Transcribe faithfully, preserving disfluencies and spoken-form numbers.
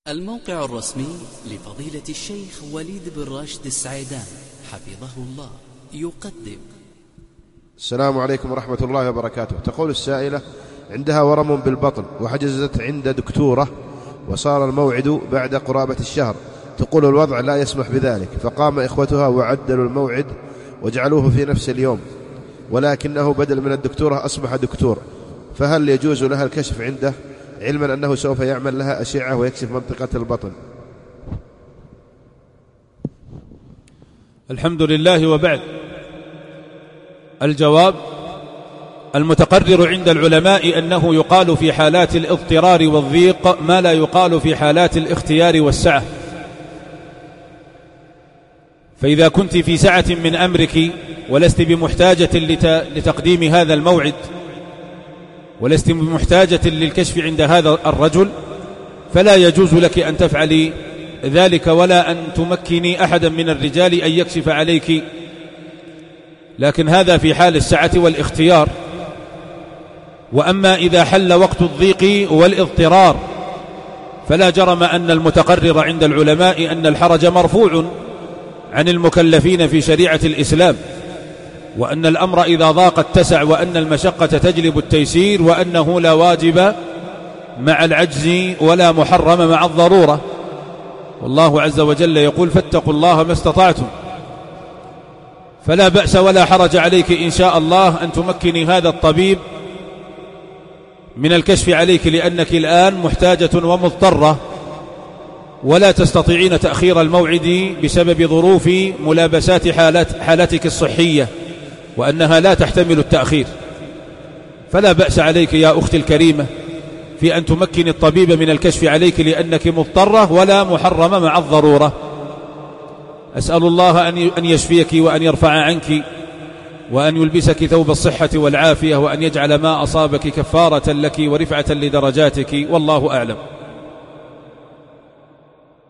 الموقع الرسمي لفضيلة الشيخ وليد بن راشد السعيدان حفظه الله يقدم. السلام عليكم ورحمة الله وبركاته. تقول السائلة: عندها ورم بالبطن وحجزت عند دكتورة وصار الموعد بعد قرابة الشهر، تقول الوضع لا يسمح بذلك، فقام إخوتها وعدلوا الموعد وجعلوه في نفس اليوم، ولكنه بدل من الدكتورة أصبح دكتور، فهل يجوز لها الكشف عنده، علما أنه سوف يعمل لها أشعة ويكشف منطقة البطن؟ الحمد لله وبعد. الجواب: المتقرر عند العلماء أنه يقال في حالات الاضطرار والضيق ما لا يقال في حالات الاختيار والسعة. فإذا كنت في سعة من أمرك ولست بمحتاجة لتقديم هذا الموعد ولست بمحتاجة للكشف عند هذا الرجل، فلا يجوز لك أن تفعلي ذلك ولا أن تمكني أحدا من الرجال أن يكشف عليك، لكن هذا في حال السعة والاختيار. وأما إذا حل وقت الضيق والاضطرار فلا جرم أن المتقرر عند العلماء أن الحرج مرفوع عن المكلفين في شريعة الإسلام، وأن الأمر إذا ضاق اتسع، وأن المشقة تجلب التيسير، وأنه لا واجب مع العجز ولا محرم مع الضرورة. والله عز وجل يقول: فاتقوا الله ما استطعتم. فلا بأس ولا حرج عليك إن شاء الله أن تمكني هذا الطبيب من الكشف عليك، لأنك الآن محتاجة ومضطرة ولا تستطيعين تأخير الموعد بسبب ظروف ملابسات حالات حالتك الصحية، وأنها لا تحتمل التأخير. فلا بأس عليك يا أختي الكريمة في أن تمكن الطبيب من الكشف عليك، لأنك مضطرة ولا محرم مع الضرورة. أسأل الله أن يشفيك وأن يرفع عنك وأن يلبسك ثوب الصحة والعافية، وأن يجعل ما أصابك كفارة لك ورفعة لدرجاتك، والله أعلم.